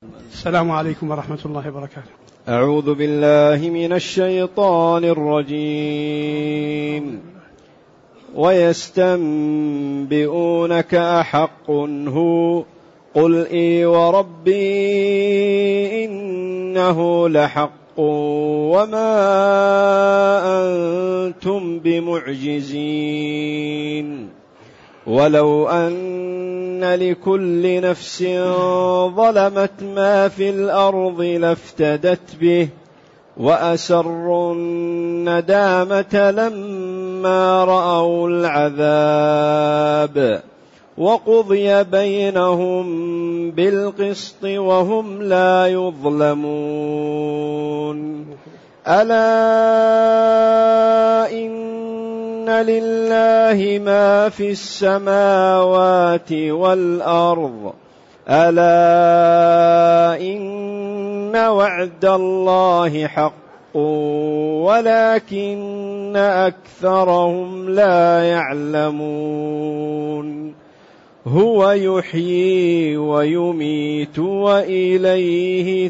السلام عليكم ورحمة الله وبركاته. أعوذ بالله من الشيطان الرجيم. ويستنبئونك أحق هو قل إي وربي إنه لحق وما أنتم بمعجزين ولو أن لكل نفس ظلمت ما في الأرض لافتدت به وأسروا الندامة لما رأوا العذاب وقضي بينهم بالقسط وهم لا يظلمون. ألا إن لله ما في السماوات والأرض ألا إن وعد الله حق ولكن أكثرهم لا يعلمون. هو يحيي ويميت وإليه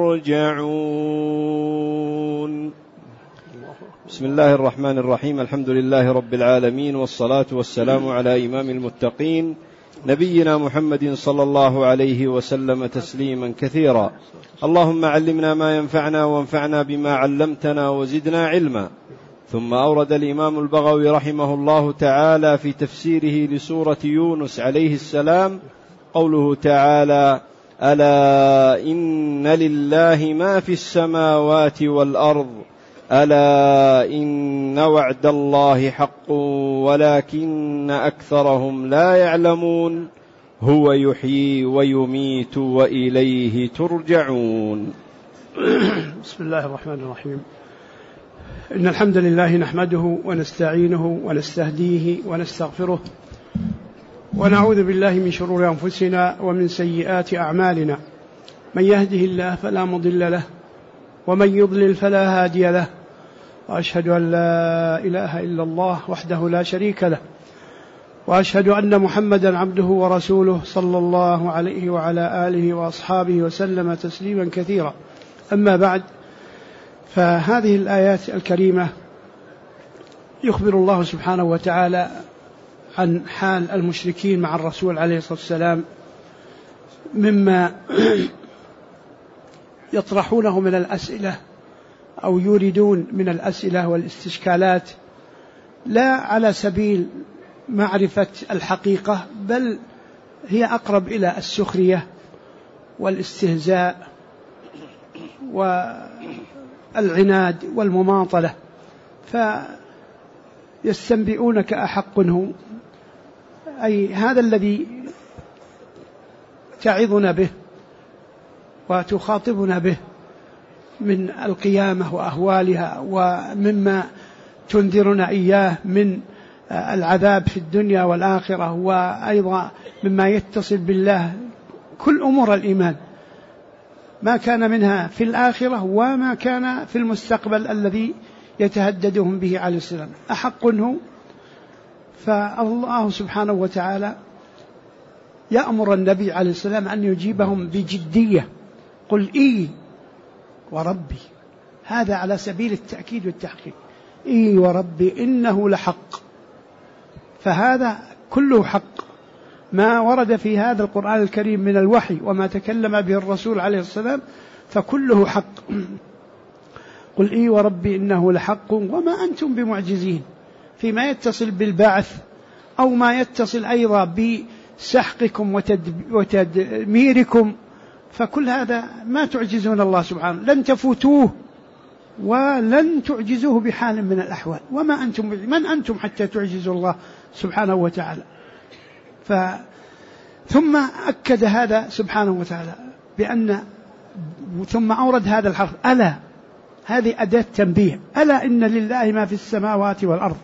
ترجعون. بسم الله الرحمن الرحيم. الحمد لله رب العالمين، والصلاة والسلام على إمام المتقين نبينا محمد صلى الله عليه وسلم تسليما كثيرا. اللهم علمنا ما ينفعنا وانفعنا بما علمتنا وزدنا علما. ثم أورد الإمام البغوي رحمه الله تعالى في تفسيره لسورة يونس عليه السلام قوله تعالى: ألا إن لله ما في السماوات والأرض ألا إن وعد الله حق ولكن أكثرهم لا يعلمون. هو يحيي ويميت وإليه ترجعون. بسم الله الرحمن الرحيم. إن الحمد لله نحمده ونستعينه ونستهديه ونستغفره ونعوذ بالله من شرور أنفسنا ومن سيئات أعمالنا. من يهده الله فلا مضل له ومن يضلل فلا هادي له، وأشهد أن لا إله إلا الله وحده لا شريك له، وأشهد أن محمدا عبده ورسوله صلى الله عليه وعلى آله وأصحابه وسلم تسليما كثيرا. أما بعد، فهذه الآيات الكريمة يخبر الله سبحانه وتعالى عن حال المشركين مع الرسول عليه الصلاة والسلام مما يطرحونه من الأسئلة أو يريدون من الأسئلة والاستشكالات، لا على سبيل معرفة الحقيقة، بل هي أقرب إلى السخرية والاستهزاء والعناد والمماطلة. فيستنبئونك أحق هو، أي هذا الذي تعظنا به وتخاطبنا به من القيامة وأهوالها، ومما تنذرنا إياه من العذاب في الدنيا والآخرة، وأيضا مما يتصل بالله، كل أمور الإيمان ما كان منها في الآخرة وما كان في المستقبل الذي يتهددهم به عليه السلام. أحق هو، فالله سبحانه وتعالى يأمر النبي عليه السلام أن يجيبهم بجدية. قل إي وربي، هذا على سبيل التأكيد والتحقيق. إي وربي إنه لحق، فهذا كله حق. ما ورد في هذا القرآن الكريم من الوحي وما تكلم به الرسول عليه السلام فكله حق. قل إي وربي إنه لحق وما أنتم بمعجزين، فيما يتصل بالبعث أو ما يتصل أيضا بسحقكم وتدميركم، فكل هذا ما تعجزون الله سبحانه، لن تفوتوه ولن تعجزوه بحال من الأحوال. وما أنتم، من أنتم حتى تعجزوا الله سبحانه وتعالى؟ ثم أكد هذا سبحانه وتعالى بأن، ثم أورد هذا الحرف ألا، هذه أداة تنبيه. ألا إن لله ما في السماوات والأرض،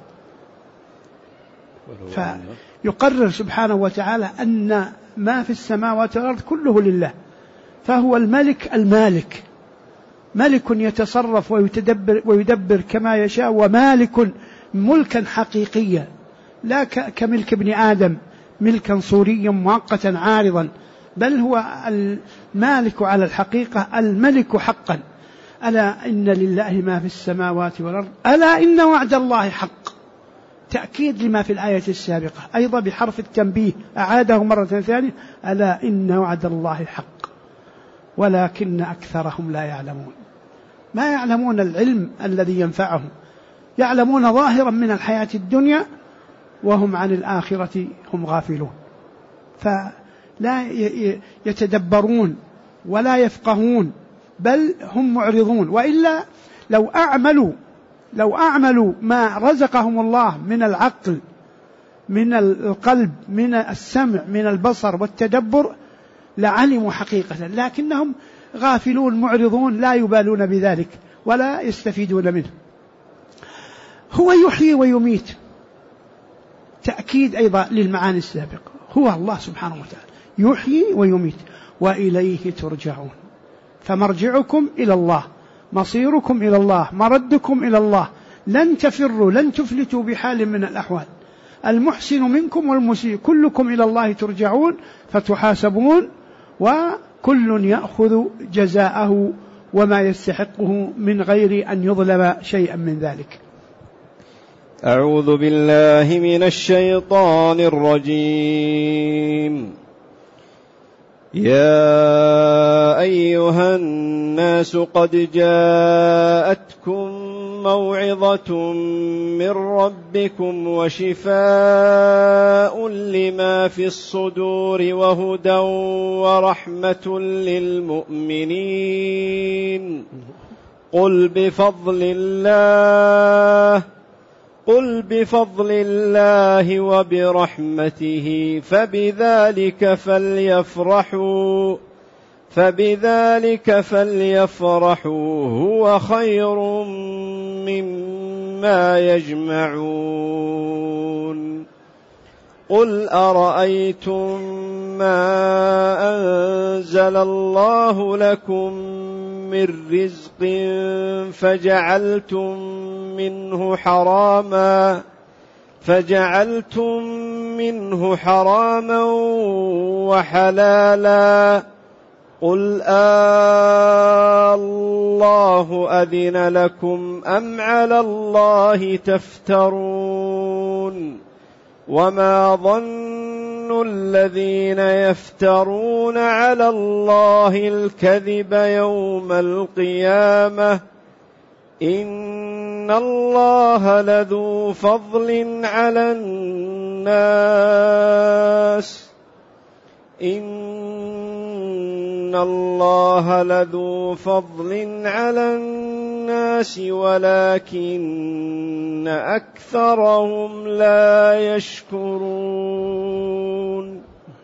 فيقرر سبحانه وتعالى أن ما في السماوات والأرض كله لله، فهو الملك المالك، ملك يتصرف ويدبر كما يشاء، ومالك ملكا حقيقيا لا كملك ابن آدم ملكا صوريا مؤقتا عارضا، بل هو المالك على الحقيقة، الملك حقا. ألا إن لله ما في السماوات والأرض ألا إن وعد الله حق، تأكيد لما في الآية السابقة أيضا بحرف التنبيه، أعاده مرة ثانية، ألا إن وعد الله حق ولكن أكثرهم لا يعلمون. ما يعلمون العلم الذي ينفعهم، يعلمون ظاهرا من الحياة الدنيا وهم عن الآخرة هم غافلون، فلا يتدبرون ولا يفقهون، بل هم معرضون. وإلا لو أعملوا ما رزقهم الله من العقل، من القلب، من السمع، من البصر والتدبر، لعلموا حقيقة، لكنهم غافلون معرضون لا يبالون بذلك ولا يستفيدون منه. هو يحيي ويميت، تأكيد أيضا للمعاني السابقة، هو الله سبحانه وتعالى يحيي ويميت وإليه ترجعون. فمرجعكم إلى الله، مصيركم إلى الله، مردكم إلى الله، لن تفروا، لن تفلتوا بحال من الأحوال. المحسن منكم والمسيء كلكم إلى الله ترجعون فتحاسبون، وكل يأخذ جزاءه وما يستحقه من غير أن يظلم شيئا من ذلك. أعوذ بالله من الشيطان الرجيم. يا أيها الناس قد جاءتكم موعظة من ربكم وشفاء لما في الصدور وهدى ورحمة للمؤمنين. قل بفضل الله وبرحمته فبذلك فليفرحوا هو خير مما يجمعون. قل أرأيتم ما أنزل الله لكم من رزق فجعلتم منه حراما وحلالا، قل الله أذن لكم أم على الله تفترون؟ وما ظن الذين يفترون على الله الكذب يوم القيامة إن الله لذو فضل على الناس ولكن أكثرهم لا يشكرون.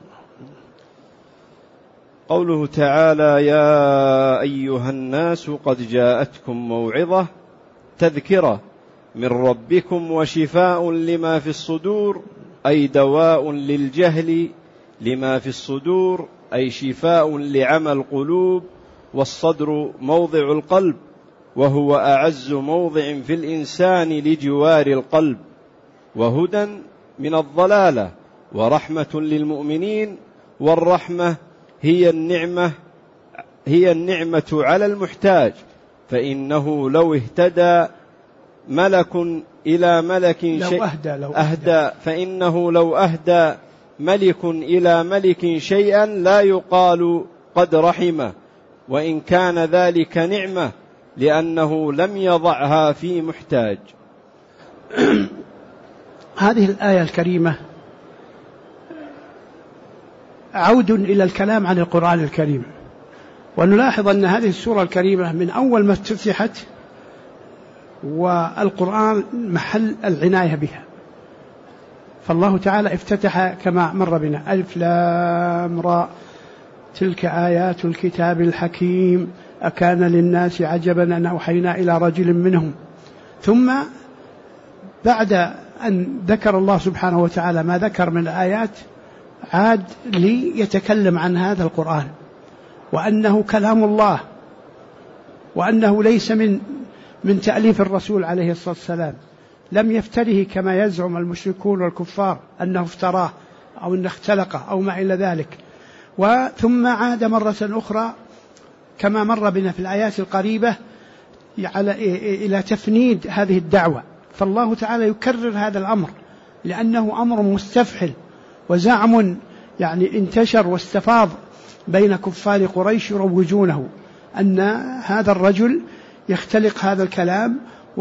قوله تعالى يا أيها الناس قد جاءتكم موعظة، تذكرة من ربكم وشفاء لما في الصدور، أي دواء للجهل لما في الصدور، أي شفاء لعمى القلوب، والصدر موضع القلب وهو أعز موضع في الإنسان لجوار القلب، وهدى من الضلالة، ورحمة للمؤمنين. والرحمة هي النعمة على المحتاج، فإنه لو اهتدى ملك إلى ملك فإنه لو أهدى ملك إلى ملك شيئا لا يقال قد رحمه، وإن كان ذلك نعمة، لأنه لم يضعها في محتاج. هذه الآية الكريمة عود إلى الكلام عن القرآن الكريم، ونلاحظ أن هذه السورة الكريمة من أول ما افتتحت والقرآن محل العناية بها، فالله تعالى افتتح كما مر بنا ألف لام را تلك آيات الكتاب الحكيم أكان للناس عجبا أن أوحينا إلى رجل منهم. ثم بعد أن ذكر الله سبحانه وتعالى ما ذكر من الآيات عاد ليتكلم عن هذا القرآن، وأنه كلام الله، وأنه ليس من تأليف الرسول عليه الصلاة والسلام، لم يفتره كما يزعم المشركون والكفار أنه افتراه أو أنه اختلقه أو ما إلى ذلك، ثم عاد مرة أخرى كما مر بنا في الآيات القريبة إلى تفنيد هذه الدعوة. فالله تعالى يكرر هذا الأمر لأنه أمر مستفحل وزعم يعني انتشر واستفاض بين كفار قريش يروجونه أن هذا الرجل يختلق هذا الكلام،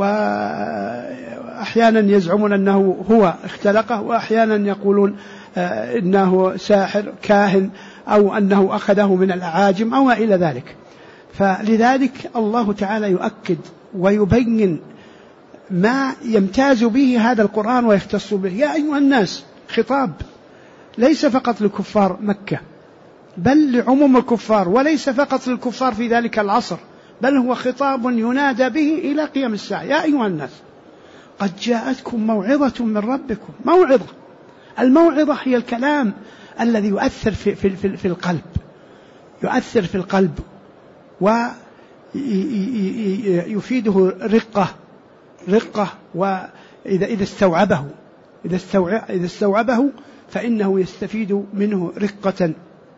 وأحيانا يزعمون أنه هو اختلقه، وأحيانا يقولون إنه ساحر كاهن أو أنه أخذه من الأعاجم أو إلى ذلك. فلذلك الله تعالى يؤكد ويبين ما يمتاز به هذا القرآن ويختص به. يا أيها الناس، خطاب ليس فقط لكفار مكة بل لعموم الكفار، وليس فقط للكفار في ذلك العصر، بل هو خطاب ينادى به إلى قيام الساعة. يا أيها الناس قد جاءتكم موعظة من ربكم. موعظة، الموعظة هي الكلام الذي يؤثر في القلب، يؤثر في القلب ويفيده رقة، وإذا استوعبه فإنه يستفيد منه رقة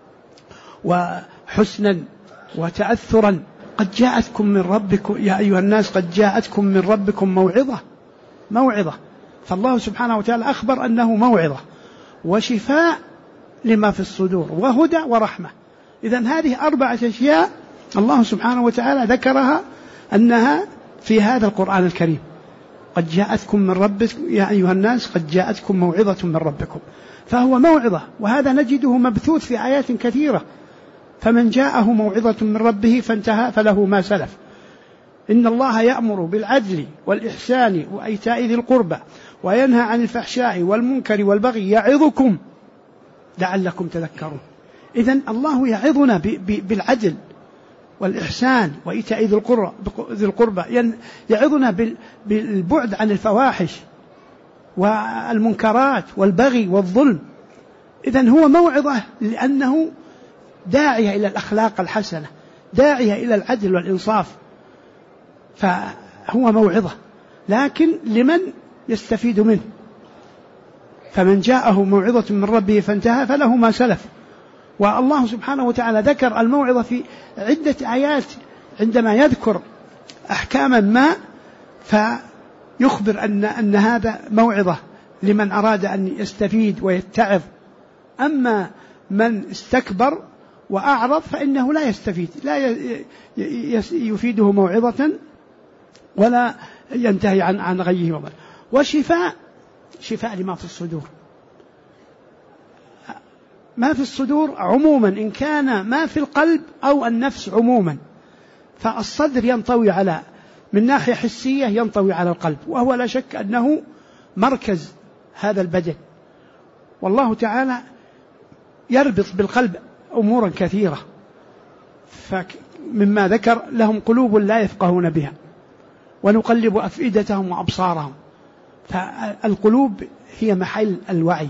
وحسنا وتأثرا. قد جاءتكم من ربكم يا أيها الناس قد جاءتكم من ربكم موعظة. فالله سبحانه وتعالى أخبر أنه موعظة وشفاء لما في الصدور وهدى ورحمة. إذن هذه 4 أشياء الله سبحانه وتعالى ذكرها أنها في هذا القرآن الكريم. قد جاءتكم من ربكم يا أيها الناس قد جاءتكم موعظة من ربكم، فهو موعظة، وهذا نجده مبثوث في آيات كثيرة. فمن جاءه موعظة من ربه فانتهى فله ما سلف. إن الله يأمر بالعدل والإحسان وإيتاء ذي القربى وينهى عن الفحشاء والمنكر والبغي يعظكم لعلكم تذكرون. إذن الله يعظنا بالعدل والإحسان وإيتاء ذي القربى، يعظنا بالبعد عن الفواحش والمنكرات والبغي والظلم. إذن هو موعظة لأنه داعية إلى الأخلاق الحسنة، داعية إلى العدل والإنصاف، فهو موعظة، لكن لمن يستفيد منه. فمن جاءه موعظة من ربه فانتهى فله ما سلف. والله سبحانه وتعالى ذكر الموعظة في عدة آيات عندما يذكر أحكاما ما، فيخبر أن هذا موعظة لمن أراد أن يستفيد ويتعظ. أما من استكبر وأعرض فإنه لا يستفيد، لا يفيده موعظة ولا ينتهي عن غيه وضل. وشفاء لما في الصدور. ما في الصدور عموما، إن كان ما في القلب أو النفس عموما. فالصدر ينطوي على من ناحية حسية ينطوي على القلب، وهو لا شك أنه مركز هذا البدن. والله تعالى يربط بالقلب أمورا كثيرة، فمما ذكر لهم قلوب لا يفقهون بها ونقلب أفئدتهم وأبصارهم. فالقلوب هي محل الوعي،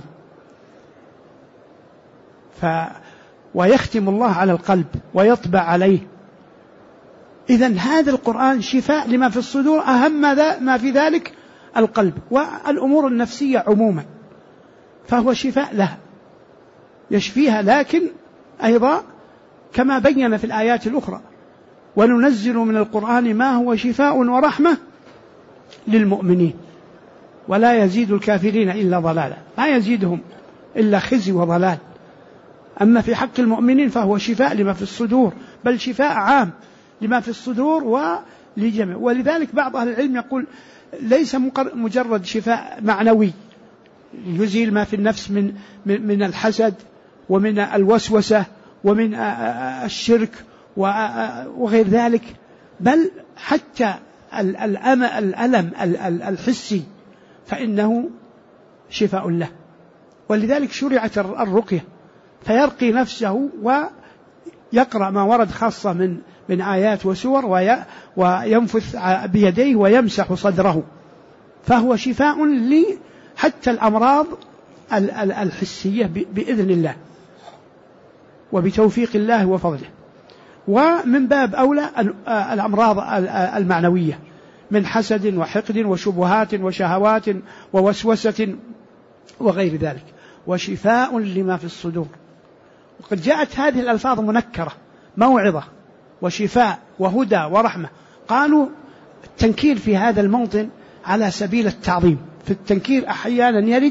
ويختم الله على القلب ويطبع عليه. إذن هذا القرآن شفاء لما في الصدور، أهم ما في ذلك القلب والأمور النفسية عموما، فهو شفاء لها يشفيها. لكن أيضا كما بين في الآيات الأخرى وننزل من القرآن ما هو شفاء ورحمة للمؤمنين ولا يزيد الكافرين إلا ضلالا، ما يزيدهم إلا خزي وضلال. أما في حق المؤمنين فهو شفاء لما في الصدور، بل شفاء عام لما في الصدور ولجميع. ولذلك بعض أهل العلم يقول ليس مجرد شفاء معنوي يزيل ما في النفس من الحسد ومن الوسوسة ومن الشرك وغير ذلك، بل حتى الألم الحسي فإنه شفاء له. ولذلك شرعت الرقية، فيرقي نفسه ويقرأ ما ورد خاصة من آيات وسور وينفث بيديه ويمسح صدره، فهو شفاء حتى الأمراض الحسية بإذن الله وبتوفيق الله وفضله. ومن باب أولى الأمراض المعنوية من حسد وحقد وشبهات وشهوات ووسوسة وغير ذلك. وشفاء لما في الصدور، وقد جاءت هذه الألفاظ منكرة: موعظة وشفاء وهدى ورحمة. قالوا التنكير في هذا الموطن على سبيل التعظيم، في التنكير أحيانا يرد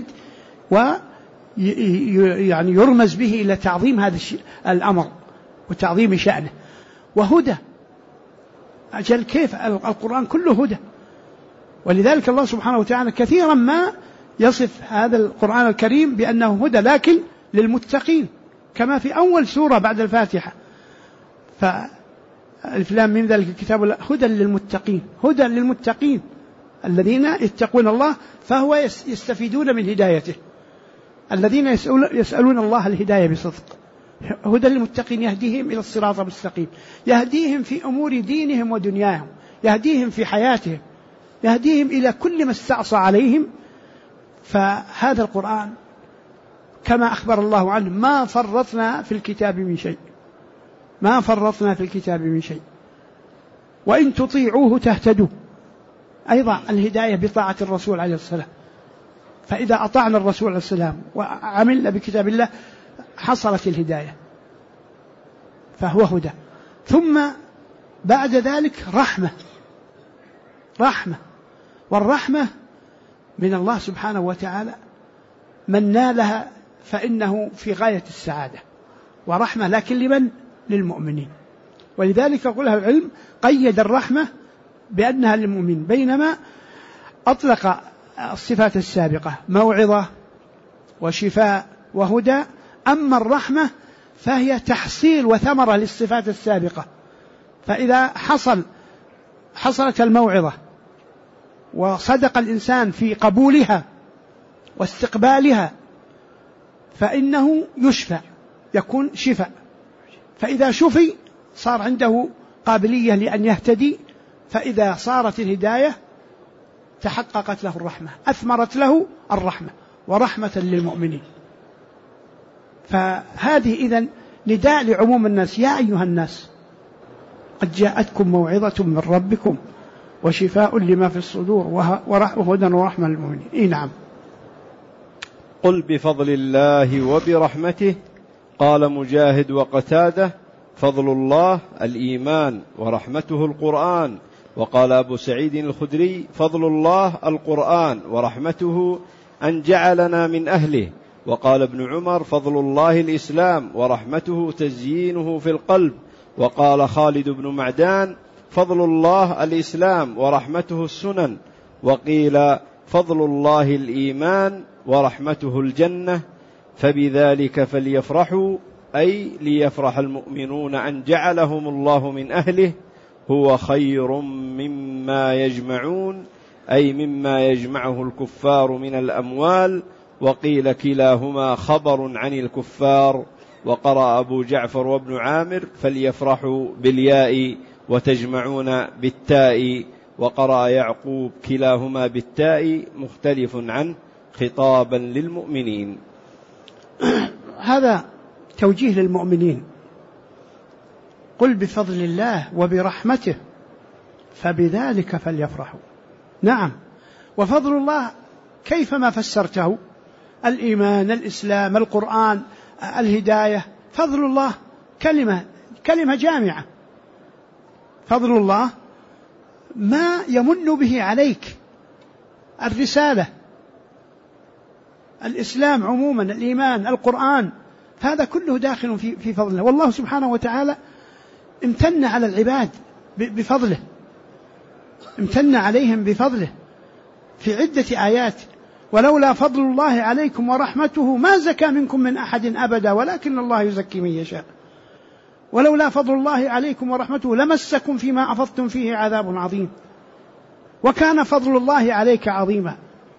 يعني يرمز به إلى تعظيم هذا الأمر وتعظيم شأنه. وهدى، أجل كيف القرآن كله هدى، ولذلك الله سبحانه وتعالى كثيرا ما يصف هذا القرآن الكريم بأنه هدى، لكن للمتقين، كما في أول سورة بعد الفاتحة: فالف لام ميم ذلك الكتاب هدى للمتقين. هدى للمتقين الذين يتقون الله، فهو يستفيدون من هدايته، الذين يسألون الله الهداية بصدق. هدى للمتقين يهديهم إلى الصراط المستقيم، يهديهم في أمور دينهم ودنياهم، يهديهم في حياتهم، يهديهم إلى كل ما استعصى عليهم. فهذا القرآن كما أخبر الله عنه: ما فرطنا في الكتاب من شيء، ما فرطنا في الكتاب من شيء، وإن تطيعوه تهتدوا. أيضا الهداية بطاعة الرسول عليه السلام، فإذا أطعنا الرسول عليه السلام وعملنا بكتاب الله حصلت الهداية، فهو هدى. ثم بعد ذلك رحمة، والرحمة من الله سبحانه وتعالى، من نالها فإنه في غاية السعادة. ورحمة لكن لمن؟ للمؤمنين. ولذلك قال أهل العلم قيد الرحمة بأنها للمؤمنين، بينما أطلق الصفات السابقة: موعظة وشفاء وهدى. أما الرحمة فهي تحصيل وثمرة للصفات السابقة، فإذا حصلت الموعظة وصدق الإنسان في قبولها واستقبالها فإنه يشفى، يكون شفاء. فإذا شفي صار عنده قابلية لأن يهتدي، فإذا صارت الهداية تحققت له الرحمة، أثمرت له الرحمة، ورحمة للمؤمنين. فهذه إذن نداء لعموم الناس: يا أيها الناس قد جاءتكم موعظة من ربكم وشفاء لما في الصدور وهدى ورحمة للمؤمنين. نعم. قل بفضل الله وبرحمته. قال مجاهد وقتادة: فضل الله الإيمان ورحمته القرآن. وقال أبو سعيد الخدري: فضل الله القرآن ورحمته أن جعلنا من أهله. وقال ابن عمر: فضل الله الإسلام ورحمته تزيينه في القلب. وقال خالد بن معدان: فضل الله الإسلام ورحمته السنن. وقيل: فضل الله الإيمان ورحمته الجنة. فبذلك فليفرحوا، أي ليفرح المؤمنون أن جعلهم الله من أهله، هو خير مما يجمعون، أي مما يجمعه الكفار من الأموال. وقيل كلاهما خبر عن الكفار. وقرأ أبو جعفر وابن عامر: فليفرحوا بالياء وتجمعون بالتاء. وقرأ يعقوب: كلاهما بالتاء، مختلف عنه، خطابا للمؤمنين. هذا توجيه للمؤمنين: قل بفضل الله وبرحمته فبذلك فليفرحوا. نعم، وفضل الله كيفما فسرته: الإيمان، الإسلام، القرآن، الهداية. فضل الله كلمة جامعة. فضل الله ما يمن به عليك، الرسالة، الإسلام عموما، الإيمان، القرآن، هذا كله داخل في فضله. والله سبحانه وتعالى امتن على العباد بفضله، امتن عليهم بفضله في عدة آيات: ولولا فضل الله عليكم ورحمته ما زكى منكم من أحد أبدا ولكن الله يزكي من يشاء. ولولا فضل الله عليكم ورحمته لمسكم فيما أفضتم فيه عذاب عظيم، وكان فضل الله عليك عظيما.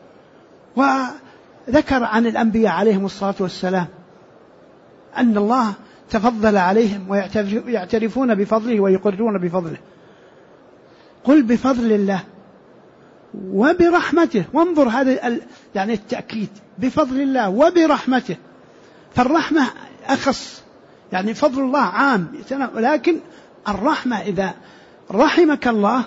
وذكر عن الأنبياء عليهم الصلاة والسلام أن الله تفضل عليهم ويعترفون بفضله ويقرون بفضله. قل بفضل الله وبرحمته. وانظر هذا يعني التأكيد: بفضل الله وبرحمته. فالرحمة أخص، يعني فضل الله عام، ولكن الرحمة إذا رحمك الله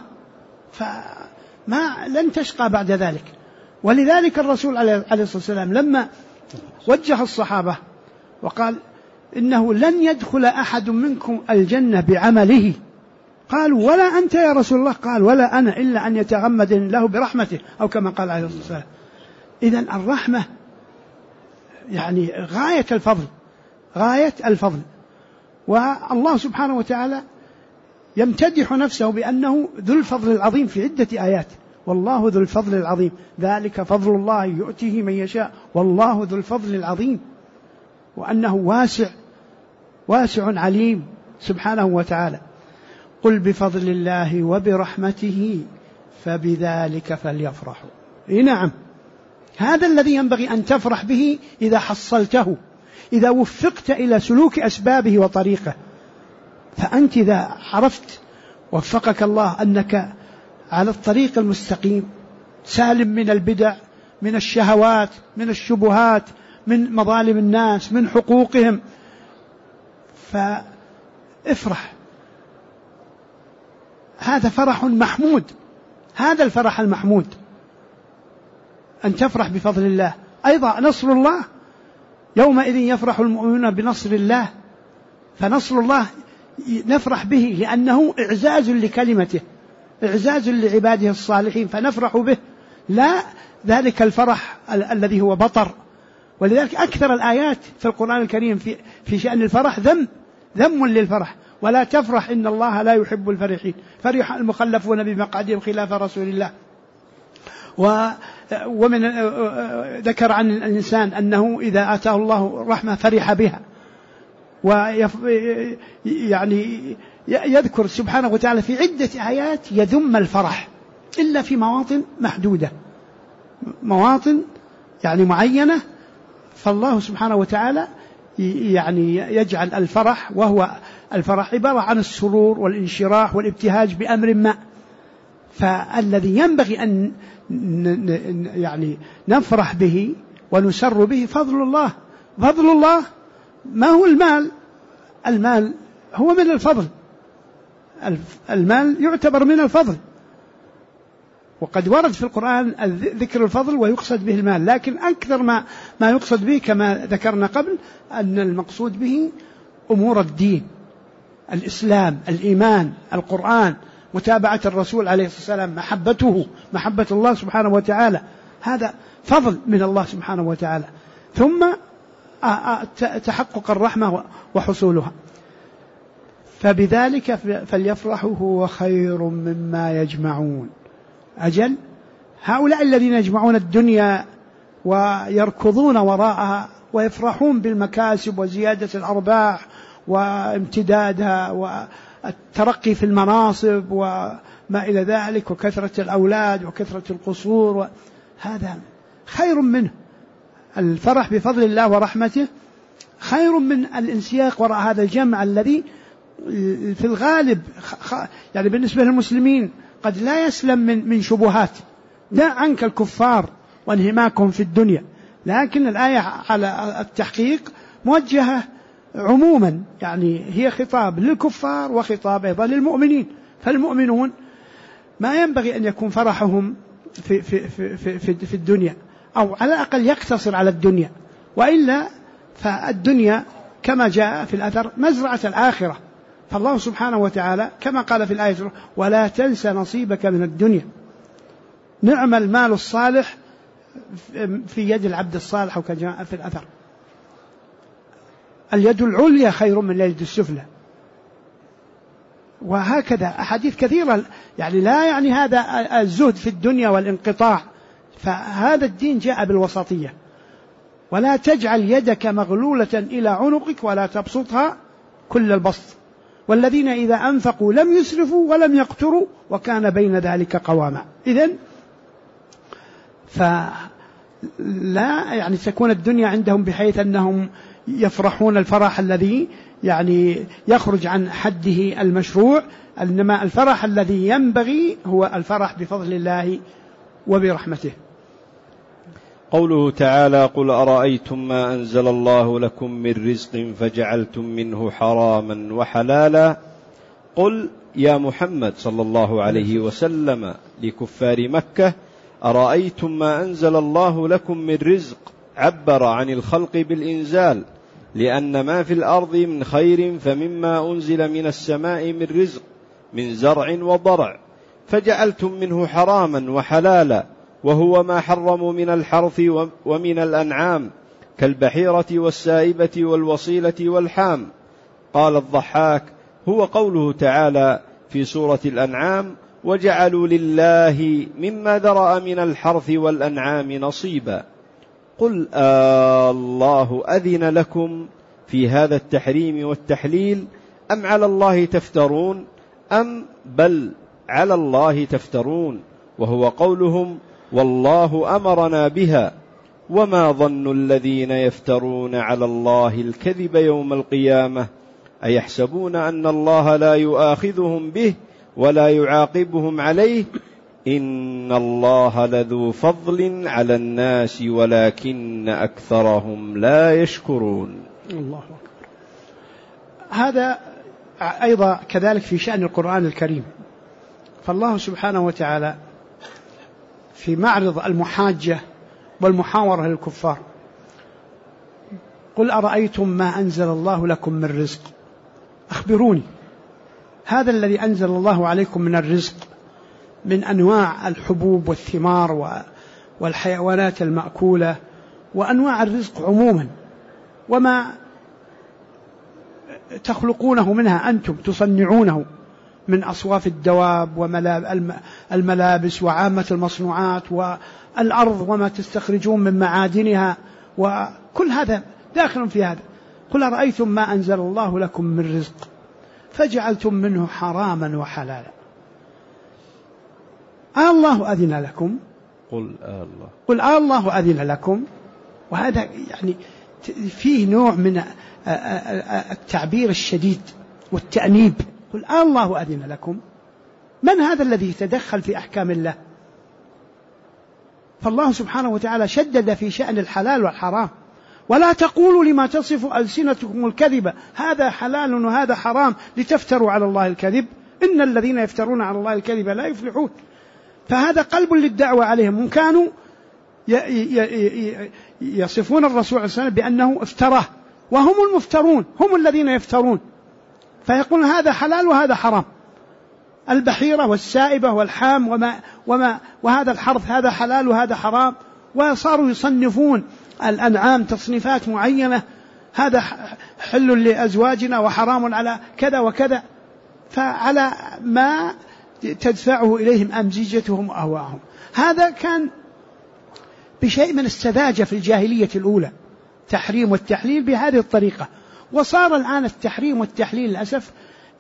فما لن تشقى بعد ذلك. ولذلك الرسول عليه الصلاة والسلام لما وجه الصحابة وقال: إنه لن يدخل أحد منكم الجنة بعمله. قالوا ولا أنت يا رسول الله؟ قال ولا أنا إلا أن يتغمد له برحمته، أو كما قال عليه الصلاة والسلام. إذن الرحمة يعني غاية الفضل، غاية الفضل. والله سبحانه وتعالى يمتدح نفسه بأنه ذو الفضل العظيم في عدة آيات. والله ذو الفضل العظيم، ذلك فضل الله يؤتيه من يشاء، والله ذو الفضل العظيم، وأنه واسع عليم سبحانه وتعالى. قل بفضل الله وبرحمته فبذلك فليفرحوا. نعم، هذا الذي ينبغي أن تفرح به إذا حصلته، إذا وفقت إلى سلوك أسبابه وطريقه. فأنت إذا عرفت وفقك الله أنك على الطريق المستقيم، سالم من البدع، من الشهوات، من الشبهات، من مظالم الناس، من حقوقهم، فافرح. هذا فرح محمود، هذا الفرح المحمود، أن تفرح بفضل الله. أيضا نصر الله، يومئذ يفرح المؤمنون بنصر الله. فنصر الله نفرح به لأنه إعزاز لكلمته، إعزاز لعباده الصالحين، فنفرح به، لا ذلك الفرح الذي هو بطر. ولذلك أكثر الآيات في القرآن الكريم في شأن الفرح ذم للفرح. ولا تفرح إن الله لا يحب الفرحين، فرح المخلفون بمقعدهم خلاف رسول الله. ومن ذكر عن الإنسان أنه إذا آتاه الله رحمة فرح بها. يعني يذكر سبحانه وتعالى في عدة آيات يذم الفرح إلا في مواطن محدودة، مواطن يعني معينة. فالله سبحانه وتعالى يعني يجعل الفرح، وهو الفرح عبارة عن السرور والانشراح والابتهاج بأمر ما. فالذي ينبغي أن يعني نفرح به ونسر به فضل الله. فضل الله ما هو المال؟ المال هو من الفضل، المال يعتبر من الفضل، وقد ورد في القرآن ذكر الفضل ويقصد به المال. لكن أكثر ما يقصد به كما ذكرنا قبل أن المقصود به أمور الدين، الإسلام، الإيمان، القرآن، متابعة الرسول عليه الصلاة والسلام، محبته، محبة الله سبحانه وتعالى. هذا فضل من الله سبحانه وتعالى. ثم تحقق الرحمة وحصولها. فبذلك فليفرحوا هو خير مما يجمعون. أجل هؤلاء الذين يجمعون الدنيا ويركضون وراءها ويفرحون بالمكاسب وزيادة الأرباح وامتدادها والترقي في المناصب وما إلى ذلك، وكثرة الأولاد وكثرة القصور، هذا خير منه. الفرح بفضل الله ورحمته خير من الانسياق وراء هذا الجمع الذي في الغالب يعني بالنسبة للمسلمين قد لا يسلم من شبهات. دع عنك الكفار وانهماكهم في الدنيا، لكن الآية على التحقيق موجهة عموما، يعني هي خطاب للكفار وخطاب أيضا للمؤمنين. فالمؤمنون ما ينبغي أن يكون فرحهم في الدنيا، أو على الأقل يقتصر على الدنيا، وإلا فالدنيا كما جاء في الأثر مزرعة الآخرة. فالله سبحانه وتعالى كما قال في الآية ولا تنسى نصيبك من الدنيا. نعم المال الصالح في يد العبد الصالح، أو كما في الأثر اليد العليا خير من اليد السفلى. وهكذا أحاديث كثيرة، يعني لا يعني هذا الزهد في الدنيا والانقطاع، فهذا الدين جاء بالوسطية. ولا تجعل يدك مغلولة إلى عنقك ولا تبسطها كل البسط، والذين إذا أنفقوا لم يسرفوا ولم يقتروا وكان بين ذلك قواما. إذن فلا يعني تكون الدنيا عندهم بحيث أنهم يفرحون الفرح الذي يعني يخرج عن حده المشروع، إنما الفرح الذي ينبغي هو الفرح بفضل الله وبرحمته. قوله تعالى قل أرأيتم ما أنزل الله لكم من رزق فجعلتم منه حراما وحلالا. قل يا محمد صلى الله عليه وسلم لكفار مكة أرأيتم ما أنزل الله لكم من رزق، عبر عن الخلق بالإنزال لأن ما في الأرض من خير فمما أنزل من السماء من رزق من زرع وضرع، فجعلتم منه حراما وحلالا، وهو ما حرموا من الحرث ومن الأنعام كالبحيرة والسائبة والوصيلة والحام. قال الضحاك: هو قوله تعالى في سورة الأنعام: وجعلوا لله مما ذرأ من الحرث والأنعام نصيبا. قل الله أذن لكم في هذا التحريم والتحليل أم على الله تفترون أم بل على الله تفترون، وهو قولهم: والله أمرنا بها. وما ظن الذين يفترون على الله الكذب يوم القيامة أيحسبون أن الله لا يؤاخذهم به ولا يعاقبهم عليه إن الله لذو فضل على الناس ولكن أكثرهم لا يشكرون. الله أكبر. هذا أيضا كذلك في شأن القرآن الكريم، فالله سبحانه وتعالى في معرض المحاجة والمحاورة للكفار: قل أرأيتم ما أنزل الله لكم من رزق، أخبروني، هذا الذي أنزل الله عليكم من الرزق من أنواع الحبوب والثمار والحيوانات المأكولة وأنواع الرزق عموما، وما تخلقونه منها أنتم تصنعونه من أصواف الدواب والملابس وعامة المصنوعات والأرض وما تستخرجون من معادنها، وكل هذا داخل في هذا. قل أرأيتم ما أنزل الله لكم من رزق فجعلتم منه حراما وحلالا الله أذن لكم. قل الله أذن لكم. وهذا يعني فيه نوع من التعبير الشديد والتأنيب. قل الله أذن لكم. من هذا الذي يتدخل في أحكام الله؟ فالله سبحانه وتعالى شدد في شأن الحلال والحرام: ولا تقولوا لما تصف ألسنتكم الكذب هذا حلال وهذا حرام لتفتروا على الله الكذب إن الذين يفترون على الله الكذب لا يفلحون. فهذا قلب للدعوة عليهم. هم كانوا يصفون الرسول صلى الله عليه وسلم بأنه افتراه، وهم المفترون، هم الذين يفترون، فيقولون هذا حلال وهذا حرام، البحيرة والسائبة والحام وهذا الحرث هذا حلال وهذا حرام، وصاروا يصنفون الأنعام تصنيفات معينة: هذا حل لأزواجنا وحرام على كذا وكذا، فعلى ما تدفعه إليهم أمزجتهم وأهواءهم. هذا كان بشيء من السذاجة في الجاهلية الأولى، تحريم والتحليل بهذه الطريقة. وصار الآن التحريم والتحليل للأسف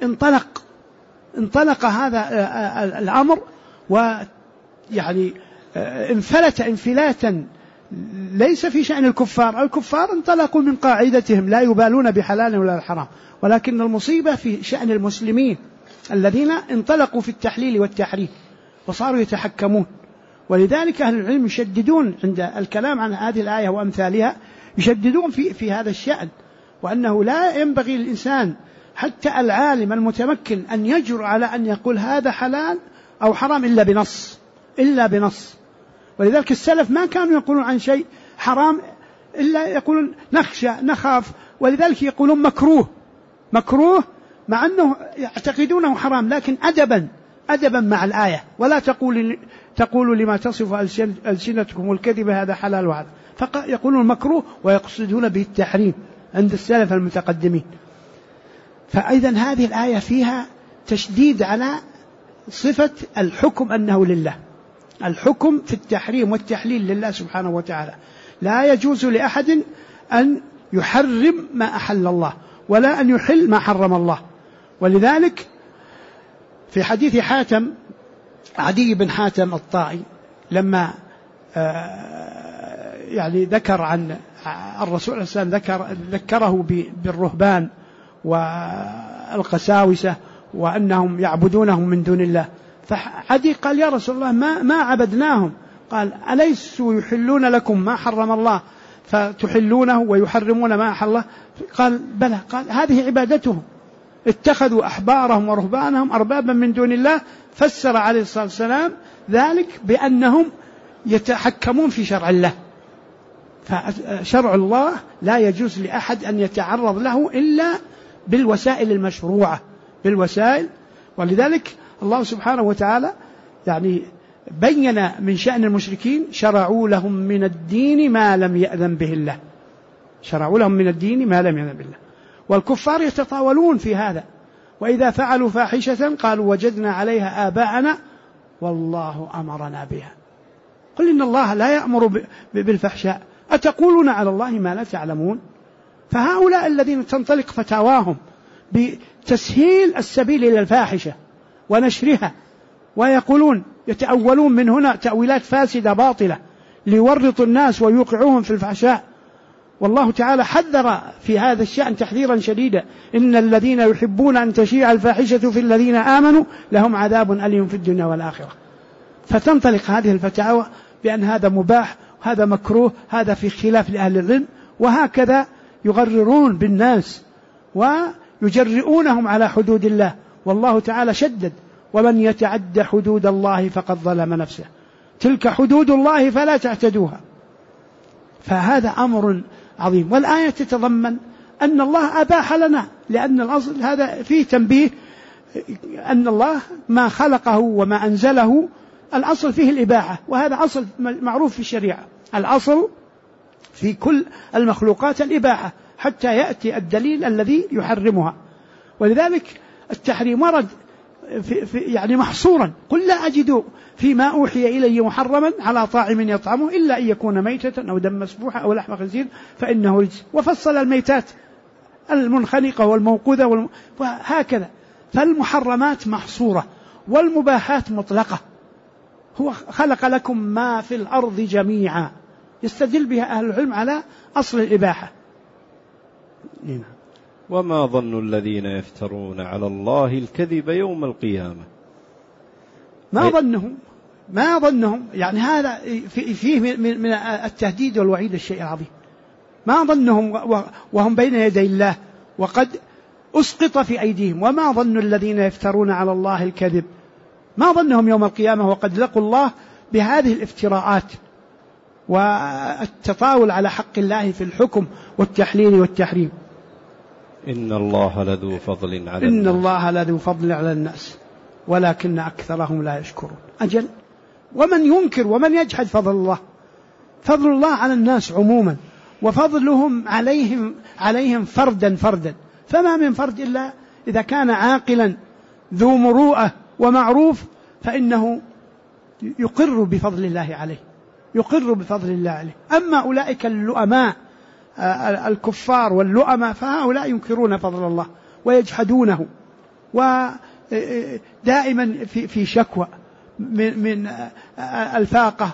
انطلق هذا الأمر، ويعني انفلت انفلاتا ليس في شأن الكفار. الكفار انطلقوا من قاعدتهم لا يبالون بحلال ولا الحرام، ولكن المصيبة في شأن المسلمين الذين انطلقوا في التحليل والتحريم وصاروا يتحكمون. ولذلك أهل العلم يشددون عند الكلام عن هذه الآية وأمثالها، يشددون في هذا الشأن، وأنه لا ينبغي للإنسان حتى العالم المتمكن أن يجرؤ على أن يقول هذا حلال أو حرام إلا بنص. ولذلك السلف ما كانوا يقولون عن شيء حرام إلا يقولون نخشى نخاف، ولذلك يقولون مكروه مع أنه يعتقدونه حرام، لكن أدبا مع الآية. ولا تقولوا لما تصف ألسنتكم الكذب هذا حلال وهذا، فيقولون مكروه ويقصدون به التحريم عند السلف المتقدمين. فأيضا هذه الآية فيها تشديد على صفة الحكم أنه لله، الحكم في التحريم والتحليل لله سبحانه وتعالى. لا يجوز لأحد أن يحرم ما أحل الله ولا أن يحل ما حرم الله. ولذلك في حديث حاتم عدي بن حاتم الطائي لما يعني ذكر عن الرسول صلى الله عليه وسلم ذكره بالرهبان والقساوسة وأنهم يعبدونهم من دون الله، فعدي قال يا رسول الله ما عبدناهم. قال أليسوا يحلون لكم ما حرم الله فتحلونه ويحرمون ما أحل الله؟ قال بلى. قال هذه عبادتهم، اتخذوا أحبارهم ورهبانهم أربابا من دون الله. فسر عليه الصلاة والسلام ذلك بأنهم يتحكمون في شرع الله، فشرع الله لا يجوز لأحد أن يتعرض له إلا بالوسائل المشروعة، بالوسائل. ولذلك الله سبحانه وتعالى يعني بين من شأن المشركين: شرعوا لهم من الدين ما لم يأذن به الله، شرعوا لهم من الدين ما لم يأذن به الله. والكفار يتطاولون في هذا، وإذا فعلوا فاحشة قالوا وجدنا عليها آباءنا والله أمرنا بها. قل إن الله لا يأمر بالفحشاء، أتقولون على الله ما لا تعلمون. فهؤلاء الذين تنطلق فتاواهم بتسهيل السبيل إلى الفاحشة ونشرها، ويقولون يتأولون من هنا تأويلات فاسدة باطلة ليورطوا الناس ويوقعوهم في الفحشاء. والله تعالى حذر في هذا الشأن تحذيرا شديدا: إن الذين يحبون أن تشيع الفاحشة في الذين آمنوا لهم عذاب أليم في الدنيا والآخرة. فتنطلق هذه الفتاوى بأن هذا مباح، هذا مكروه، هذا في خلاف لأهل العلم، وهكذا يغررون بالناس ويجرئونهم على حدود الله. والله تعالى شدد: ومن يتعد حدود الله فقد ظلم نفسه، تلك حدود الله فلا تعتدوها. فهذا أمر عظيم. والآية تتضمن أن الله أباح لنا، لأن الأصل هذا فيه تنبيه أن الله ما خلقه وما أنزله الأصل فيه الإباحة، وهذا أصل معروف في الشريعة. الأصل في كل المخلوقات الإباحة حتى يأتي الدليل الذي يحرمها. ولذلك التحريم ورد يعني محصورا: قل لا أجد فيما أوحي إلي محرما على طاعم يطعمه إلا أن يكون ميتة أو دم مسفوحا أو لحم خنزير فإنه رجس. وفصل الميتات المنخنقة والموقوذة وهكذا. فالمحرمات محصورة والمباحات مطلقة. هو خلق لكم ما في الأرض جميعا، يستدل بها أهل العلم على أصل الإباحة. وما ظن الذين يفترون على الله الكذب يوم القيامة؟ ما ظنهم يعني هذا فيه من التهديد والوعيد الشيء العظيم. ما ظنهم وهم بين يدي الله وقد أسقط في أيديهم. وما ظن الذين يفترون على الله الكذب، ما ظنهم يوم القيامة وقد لقوا الله بهذه الافتراءات والتطاول على حق الله في الحكم والتحليل والتحريم. إن الله لذو فضل على الناس ولكن أكثرهم لا يشكرون. أجل، ومن ينكر ومن يجحد فضل الله على الناس عموما، وفضلهم عليهم فردا. فما من فرد إلا إذا كان عاقلا ذو مروءة ومعروف فإنه يقر بفضل الله عليه. أما أولئك اللؤماء الكفار واللؤماء فهؤلاء ينكرون فضل الله ويجحدونه، ودائما في شكوى من الفاقة،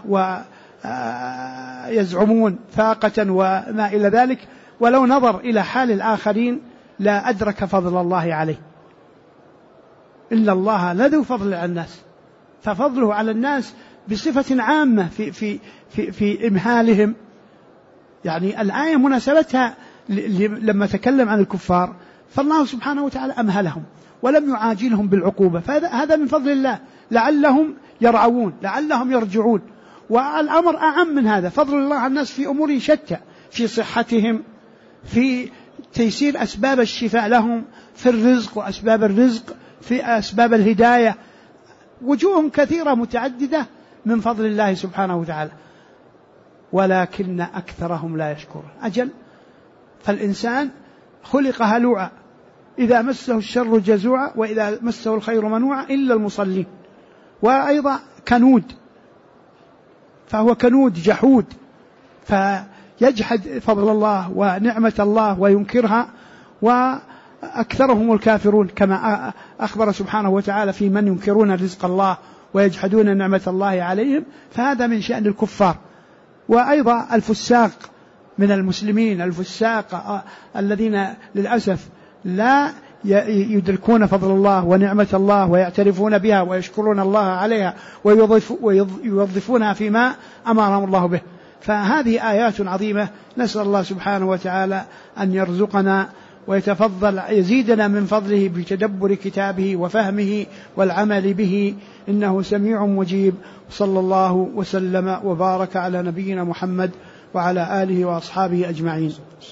ويزعمون فاقة وما إلى ذلك. ولو نظر إلى حال الآخرين لا أدرك فضل الله عليه. إلا الله لذو فضل على الناس، ففضله على الناس بصفة عامة في إمهالهم. يعني الآية مناسبتها لما تكلم عن الكفار، فالله سبحانه وتعالى أمهلهم ولم يعاجلهم بالعقوبة، فهذا من فضل الله لعلهم يرعون، لعلهم يرجعون. والأمر أعم من هذا، فضل الله على الناس في أمور شتى: في صحتهم، في تيسير أسباب الشفاء لهم، في الرزق وأسباب الرزق، في أسباب الهداية. وجوه كثيرة متعددة من فضل الله سبحانه وتعالى، ولكن أكثرهم لا يشكرون. أجل، فالإنسان خلق هلوعا، إذا مسه الشر جزوعا وإذا مسه الخير منوعا إلا المصلين. وأيضا كنود، فهو كنود جحود، فيجحد فضل الله ونعمة الله وينكرها، وأكثرهم الكافرون كما أخبر سبحانه وتعالى في من ينكرون رزق الله ويجحدون نعمة الله عليهم. فهذا من شأن الكفار. وأيضا الفساق من المسلمين، الفساق الذين للأسف لا يدركون فضل الله ونعمة الله ويعترفون بها ويشكرون الله عليها ويوظفونها فيما أمرهم الله به. فهذه آيات عظيمة، نسأل الله سبحانه وتعالى أن يرزقنا ويتفضل يزيدنا من فضله بتدبر كتابه وفهمه والعمل به، إنه سميع مجيب. صلى الله وسلم وبارك على نبينا محمد وعلى آله وأصحابه أجمعين.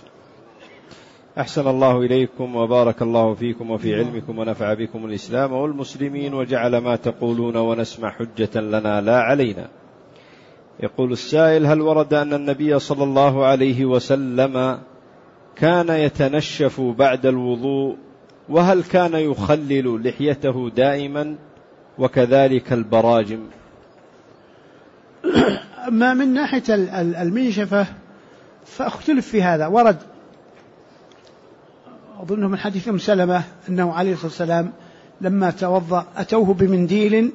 أحسن الله إليكم وبارك الله فيكم وفي علمكم ونفع بكم الإسلام والمسلمين وجعل ما تقولون ونسمع حجة لنا لا علينا. يقول السائل: هل ورد أن النبي صلى الله عليه وسلم كان يتنشف بعد الوضوء؟ وهل كان يخلل لحيته دائما وكذلك البراجم؟ ما من ناحية المنشفة فاختلف في هذا. ورد أظنه من حديث أم سلمة أنه عليه الصلاة والسلام لما توضأ أتوه بمنديل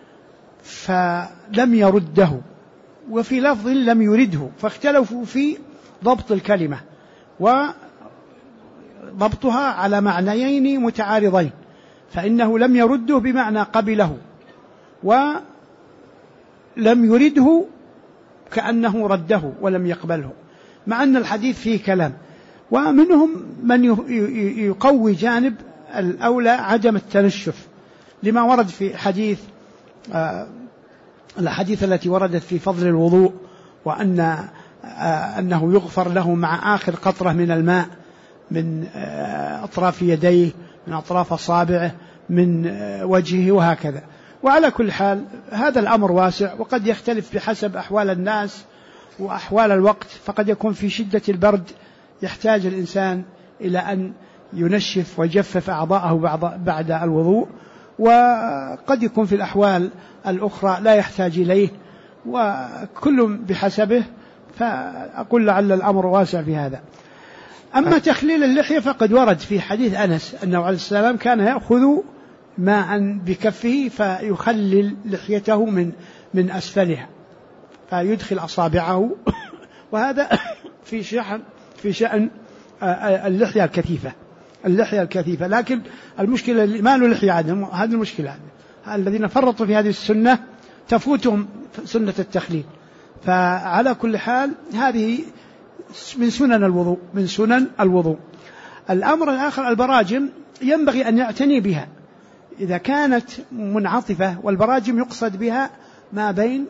فلم يرده، وفي لفظ لم يرده، فاختلفوا في ضبط الكلمة وضبطها على معنيين متعارضين، فإنه لم يرده بمعنى قبله، ولم يرده كأنه رده ولم يقبله، مع أن الحديث فيه كلام. ومنهم من يقوي جانب الأولى عدم التنشف لما ورد في الحديث التي وردت في فضل الوضوء، أنه يغفر له مع آخر قطرة من الماء من أطراف يديه، من أطراف أصابعه، من وجهه، وهكذا. وعلى كل حال هذا الأمر واسع، وقد يختلف بحسب أحوال الناس وأحوال الوقت، فقد يكون في شدة البرد يحتاج الإنسان إلى أن ينشف ويجفف أعضاءه بعد الوضوء، وقد يكون في الأحوال الأخرى لا يحتاج إليه، وكل بحسبه. فأقول لعل الأمر واسع في هذا. أما تخليل اللحية فقد ورد في حديث أنس أنه عليه السلام كان يأخذ ماء بكفه فيخلل لحيته من أسفلها، فيدخل أصابعه وهذا في شأن اللحية الكثيفة. لكن المشكلة ما له لحية عادة، هذه المشكلة. الذين فرطوا في هذه السنة تفوتهم سنة التخليل. فعلى كل حال هذه من سنن الوضوء. الأمر الآخر البراجم ينبغي أن يعتني بها إذا كانت منعطفة، والبراجم يقصد بها ما بين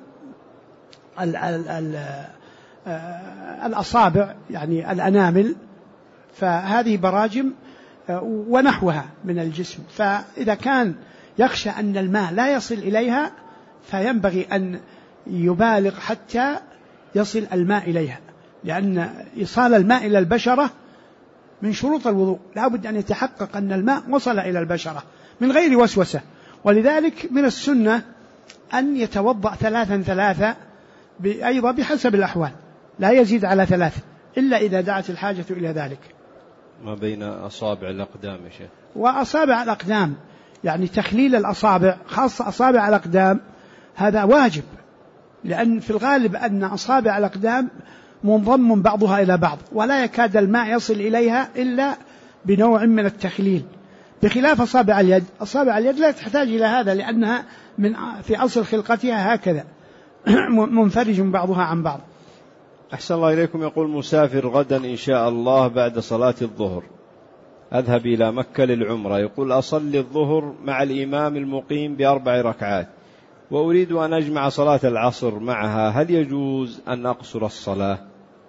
الأصابع يعني الأنامل، فهذه براجم ونحوها من الجسم. فإذا كان يخشى أن الماء لا يصل إليها فينبغي أن يبالغ حتى يصل الماء إليها، لأن إيصال الماء إلى البشرة من شروط الوضوء، لا بد أن يتحقق أن الماء وصل إلى البشرة من غير وسوسة. ولذلك من السنة أن يتوضأ 3 أيضا بحسب الأحوال، لا يزيد على 3 إلا إذا دعت الحاجة إلى ذلك. ما بين أصابع الأقدام يا شيخ. وأصابع الأقدام يعني تخليل الأصابع، خاصة أصابع الأقدام، هذا واجب، لأن في الغالب أن أصابع الأقدام منضم بعضها إلى بعض، ولا يكاد الماء يصل إليها إلا بنوع من التخليل، بخلاف أصابع اليد. أصابع اليد لا تحتاج إلى هذا، لأنها في أصل خلقتها هكذا منفرج بعضها عن بعض. أحسن الله إليكم. يقول: مسافر غدا إن شاء الله بعد صلاة الظهر، أذهب إلى مكة للعمرة. يقول: أصلي الظهر مع الإمام المقيم ب4 ركعات، وأريد أن أجمع صلاة العصر معها، هل يجوز أن أقصر الصلاة؟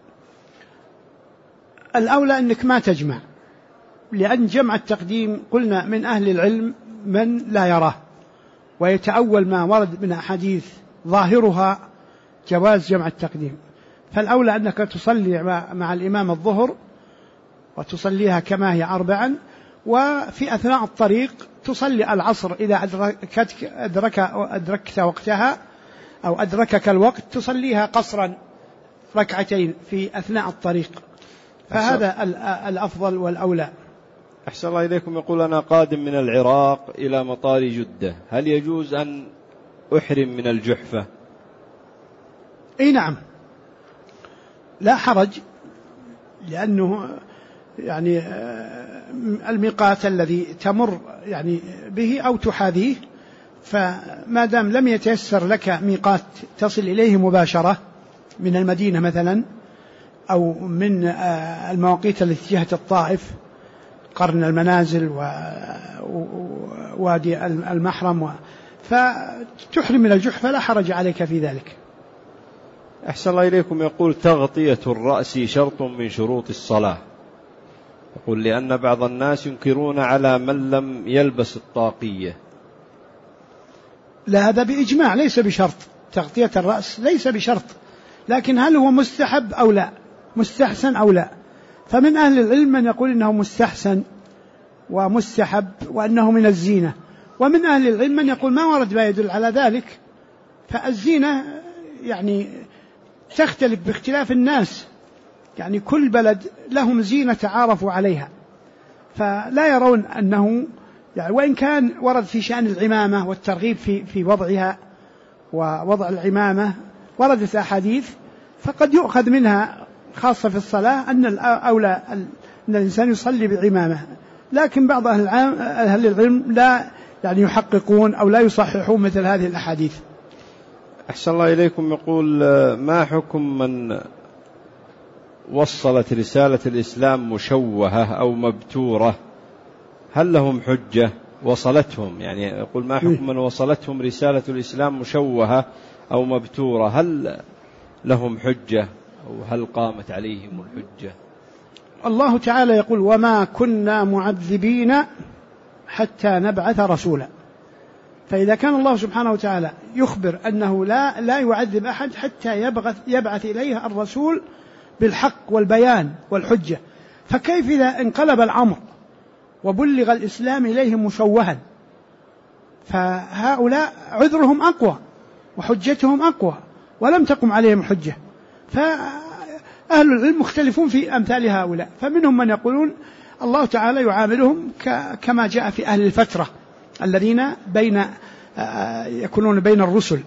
الأولى أنك ما تجمع، لأن جمع التقديم قلنا من أهل العلم من لا يراه ويتأول ما ورد من أحاديث ظاهرها جواز جمع التقديم. فالأولى أنك تصلي مع الإمام الظهر وتصليها كما هي 4، وفي أثناء الطريق تصلي العصر إذا أدركت وقتها أو أدركك الوقت، تصليها قصرا 2 في أثناء الطريق، فهذا الأفضل والأولى. أحسن الله إليكم. يقول: أنا قادم من العراق إلى مطار جدة، هل يجوز أن أحرم من الجحفة؟ أي نعم، لا حرج، لأنه يعني الميقات الذي تمر يعني به أو تحاذيه، فما دام لم يتيسر لك ميقات تصل إليه مباشرة من المدينة مثلا، أو من المواقيت التي جهة الطائف، قرن المنازل ووادي المحرم، فتحرم من الجحفة، لا حرج عليك في ذلك. أحسن الله إليكم. يقول تغطية الرأس شرط من شروط الصلاة. يقول لأن بعض الناس ينكرون على من لم يلبس الطاقية. لا، هذا بإجماع ليس بشرط، تغطية الرأس ليس بشرط، لكن هل هو مستحب أو لا، مستحسن أو لا؟ فمن أهل العلم من يقول إنه مستحسن ومستحب وأنه من الزينة، ومن أهل العلم من يقول ما ورد ما يدل على ذلك. فالزينة يعني تختلف باختلاف الناس، يعني كل بلد لهم زينة تعارفوا عليها، فلا يرون أنه يعني، وإن كان ورد في شأن العمامة والترغيب في وضعها ووضع العمامة وردت أحاديث، فقد يؤخذ منها خاصة في الصلاة أن الأولى أن الإنسان يصلي بعمامة، لكن بعض أهل العلم لا يعني يحققون أو لا يصححون مثل هذه الأحاديث. أحسن الله إليكم. يقول ما حكم من وصلت رسالة الإسلام مشوهة أو مبتورة، هل لهم حجة وصلتهم؟ يعني يقول ما حكم من وصلتهم رسالة الإسلام مشوهة أو مبتورة، هل لهم حجة أو هل قامت عليهم الحجة؟ الله تعالى يقول وما كنا معذبين حتى نبعث رسولا، فإذا كان الله سبحانه وتعالى يخبر أنه لا يعذب أحد حتى يبعث إليه الرسول بالحق والبيان والحجة، فكيف إذا انقلب الأمر وبلغ الإسلام إليهم مشوها؟ فهؤلاء عذرهم أقوى وحجتهم أقوى ولم تقم عليهم حجة. فأهل العلم مختلفون في أمثال هؤلاء، فمنهم من يقولون الله تعالى يعاملهم كما جاء في أهل الفترة الذين يكونون بين الرسل،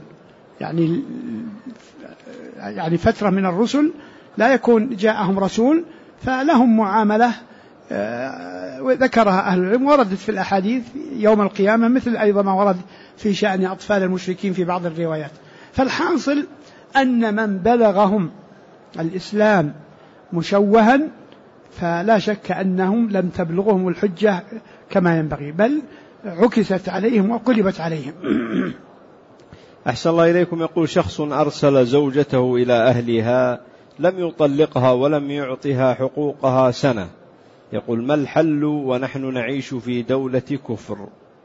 يعني فترة من الرسل لا يكون جاءهم رسول، فلهم معاملة ذكرها أهل العلم وردت في الأحاديث يوم القيامة، مثل أيضا ما ورد في شأن أطفال المشركين في بعض الروايات. فالحاصل أن من بلغهم الإسلام مشوها فلا شك أنهم لم تبلغهم الحجة كما ينبغي، بل عكست عليهم وقلبت عليهم. أحسن الله إليكم. يقول شخص أرسل زوجته إلى أهلها لم يطلقها ولم يعطها حقوقها سنة، يقول ما الحل ونحن نعيش في دولة كفر؟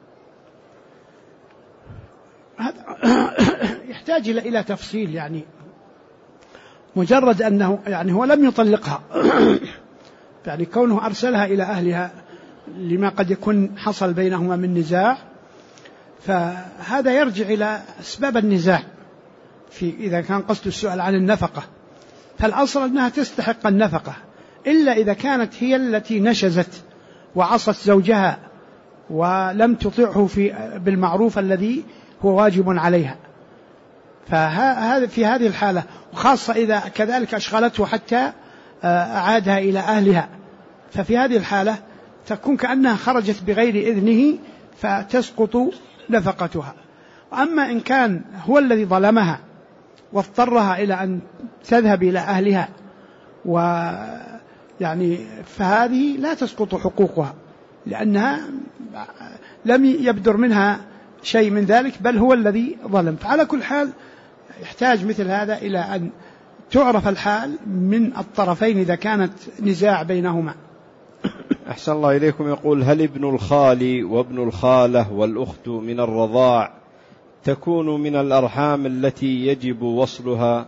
يحتاج إلى تفصيل، يعني مجرد أنه يعني هو لم يطلقها يعني كونه أرسلها إلى أهلها لما قد يكون حصل بينهما من نزاع، فهذا يرجع إلى أسباب النزاع إذا كان قصد السؤال عن النفقة، فالأصل أنها تستحق النفقة، إلا إذا كانت هي التي نشزت وعصت زوجها ولم تطيعه بالمعروف الذي هو واجب عليها، في هذه الحالة، وخاصة إذا كذلك أشغلته حتى أعادها إلى أهلها، ففي هذه الحالة تكون كأنها خرجت بغير إذنه فتسقط نفقتها. أما إن كان هو الذي ظلمها واضطرها إلى أن تذهب إلى أهلها يعني فهذه لا تسقط حقوقها، لأنها لم يبدر منها شيء من ذلك، بل هو الذي ظلم. فعلى كل حال يحتاج مثل هذا إلى أن تعرف الحال من الطرفين إذا كانت نزاع بينهما. أحسن الله إليكم. يقول هل ابن الخال وابن الخالة والأخت من الرضاع تكون من الأرحام التي يجب وصلها؟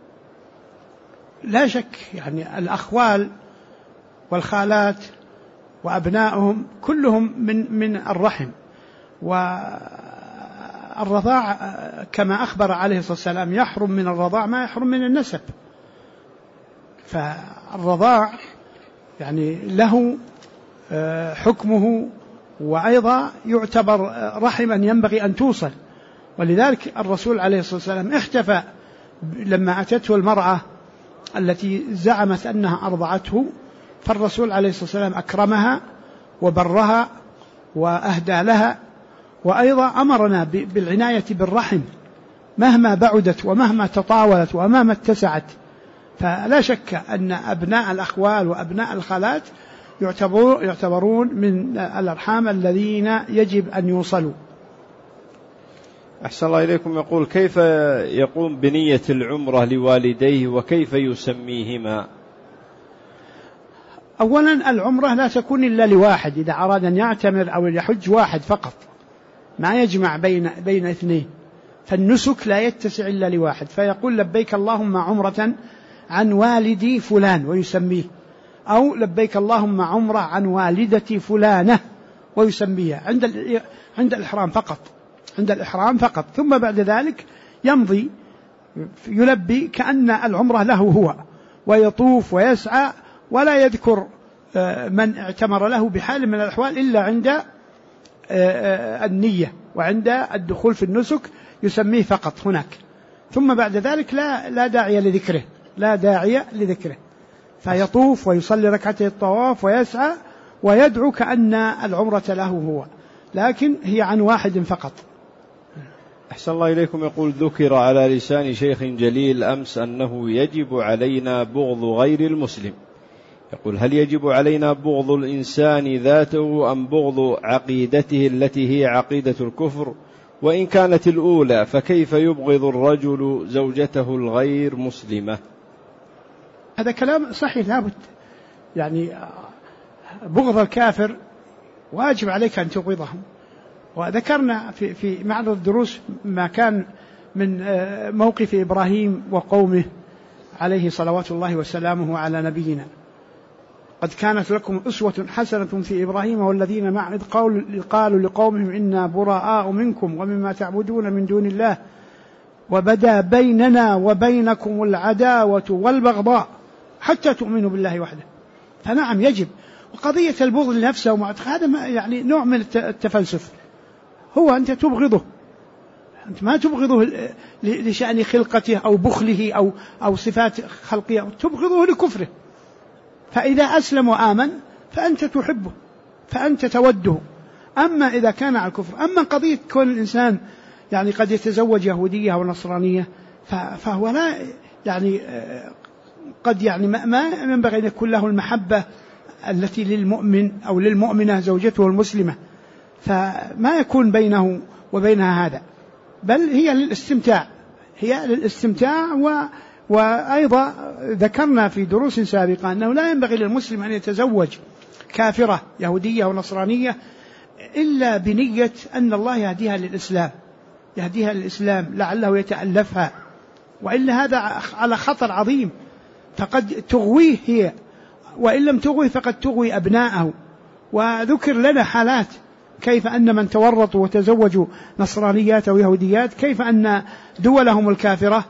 لا شك، يعني الأخوال والخالات وأبنائهم كلهم من الرحم، والرضاع كما أخبر عليه الصلاة والسلام يحرم من الرضاع ما يحرم من النسب، فالرضاع يعني له حكمه، وأيضا يعتبر رحما ينبغي أن توصل. ولذلك الرسول عليه الصلاة والسلام احتفى لما أتته المرأة التي زعمت أنها أرضعته، فالرسول عليه الصلاة والسلام أكرمها وبرها وأهدى لها، وأيضا أمرنا بالعناية بالرحم مهما بعدت ومهما تطاولت ومهما اتسعت. فلا شك أن أبناء الأخوال وأبناء الخالات يعتبرون من الأرحام الذين يجب أن يوصلوا. أحسن الله إليكم. يقول كيف يقوم بنية العمرة لوالديه وكيف يسميهما؟ أولا العمرة لا تكون إلا لواحد، إذا أراد أن يعتمر أو يحج واحد فقط، ما يجمع بين اثنين، فالنسك لا يتسع إلا لواحد، فيقول لبيك اللهم عمرة عن والدي فلان ويسميه، أو لبيك اللهم عمرة عن والدتي فلانة ويسميها عند الإحرام فقط، عند الإحرام فقط، ثم بعد ذلك يمضي يلبي كأن العمرة له هو، ويطوف ويسعى ولا يذكر من اعتمر له بحال من الأحوال إلا عند النية وعند الدخول في النسك يسميه فقط هناك، ثم بعد ذلك لا داعي لذكره، فيطوف ويصلي ركعتي الطواف ويسعى ويدعو كأن العمرة له هو، لكن هي عن واحد فقط. أحسن الله إليكم. يقول ذكر على لسان شيخ جليل أمس أنه يجب علينا بغض غير المسلم، يقول هل يجب علينا بغض الإنسان ذاته أم بغض عقيدته التي هي عقيدة الكفر؟ وإن كانت الأولى فكيف يبغض الرجل زوجته الغير مسلمة؟ هذا كلام صحيح، لابد يعني بغض الكافر واجب عليك أن تبغضهم، وذكرنا في معرض الدروس ما كان من موقف إبراهيم وقومه عليه صلوات الله وسلامه على نبينا. قد كانت لكم أسوة حسنة في إبراهيم والذين معه إذ قالوا لقومهم إنا براء منكم ومما تعبدون من دون الله وبدا بيننا وبينكم العداوة والبغضاء حتى تؤمنوا بالله وحده. فنعم يجب. وقضية البغض لنفسه ومعتقد هذا يعني نوع من التفلسف، هو أنت تبغضه، أنت ما تبغضه لشأن خلقته أو بخله أو صفات خلقية، تبغضه لكفره، فإذا أسلم وآمن فأنت تحبه فأنت توده. أما إذا كان على الكفر، أما قضية كون الإنسان يعني قد يتزوج يهودية أو نصرانية فهو لا يعني قد يعني ما ينبغي أن يكون له المحبة التي للمؤمن أو للمؤمنة زوجته المسلمة، فما يكون بينه وبينها هذا، بل هي للاستمتاع. وأيضا ذكرنا في دروس سابقة أنه لا ينبغي للمسلم أن يتزوج كافرة يهودية أو نصرانية إلا بنية أن الله يهديها للإسلام لعله يتألفها، وإلا هذا على خطر عظيم، فقد تغويه هي، وإن لم تغويه فقد تغوي أبناءه. وذكر لنا حالات كيف أن من تورطوا وتزوجوا نصرانيات أو يهوديات كيف أن دولهم الكافرة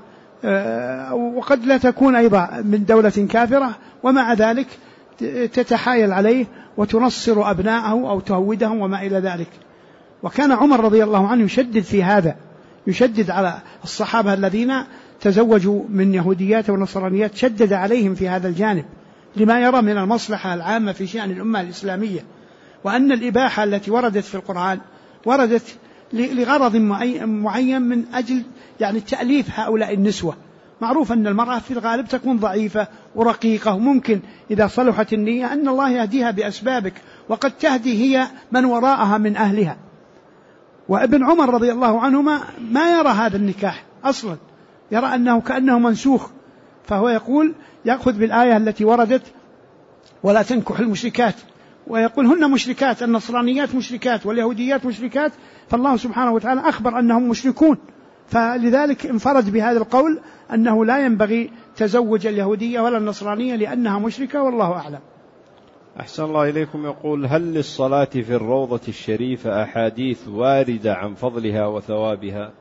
وقد لا تكون أيضا من دولة كافرة ومع ذلك تتحايل عليه وتنصر أبناءه أو تهودهم وما إلى ذلك. وكان عمر رضي الله عنه يشدد في هذا، يشدد على الصحابة الذين تزوجوا من يهوديات ونصرانيات، شدد عليهم في هذا الجانب لما يرى من المصلحة العامة في شأن الأمة الإسلامية، وأن الإباحة التي وردت في القرآن وردت لغرض معين من أجل يعني تأليف هؤلاء النسوة. معروف أن المرأة في الغالب تكون ضعيفة ورقيقة، وممكن إذا صلحت النية أن الله يهديها بأسبابك، وقد تهدي هي من وراءها من أهلها. وابن عمر رضي الله عنهما ما يرى هذا النكاح أصلا، يرى أنه كأنه منسوخ، فهو يقول يأخذ بالآية التي وردت ولا تنكح المشركات، ويقول هن مشركات، النصرانيات مشركات واليهوديات مشركات، فالله سبحانه وتعالى أخبر أنهم مشركون، فلذلك انفرد بهذا القول أنه لا ينبغي تزوج اليهودية ولا النصرانية لأنها مشركة، والله أعلم. أحسن الله إليكم. يقول هل للصلاة في الروضة الشريفة أحاديث واردة عن فضلها وثوابها؟